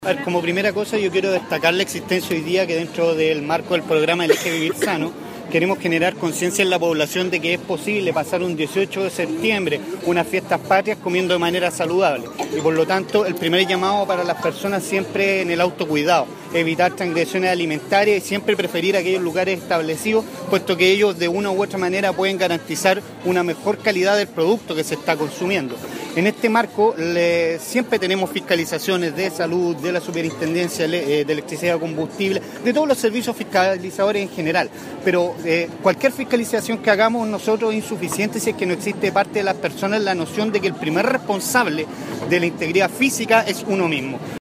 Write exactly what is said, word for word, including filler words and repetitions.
A ver, como primera cosa yo quiero destacar la existencia hoy día que dentro del marco del programa Elige Vivir Sano queremos generar conciencia en la población de que es posible pasar un dieciocho de septiembre unas fiestas patrias comiendo de manera saludable y por lo tanto el primer llamado para las personas siempre en el autocuidado, evitar transgresiones alimentarias y siempre preferir aquellos lugares establecidos puesto que ellos de una u otra manera pueden garantizar una mejor calidad del producto que se está consumiendo. En este marco le, siempre tenemos fiscalizaciones de salud, de la Superintendencia de Electricidad y Combustible, de todos los servicios fiscalizadores en general, pero eh, cualquier fiscalización que hagamos nosotros es insuficiente si es que no existe de parte de las personas la noción de que el primer responsable de la integridad física es uno mismo.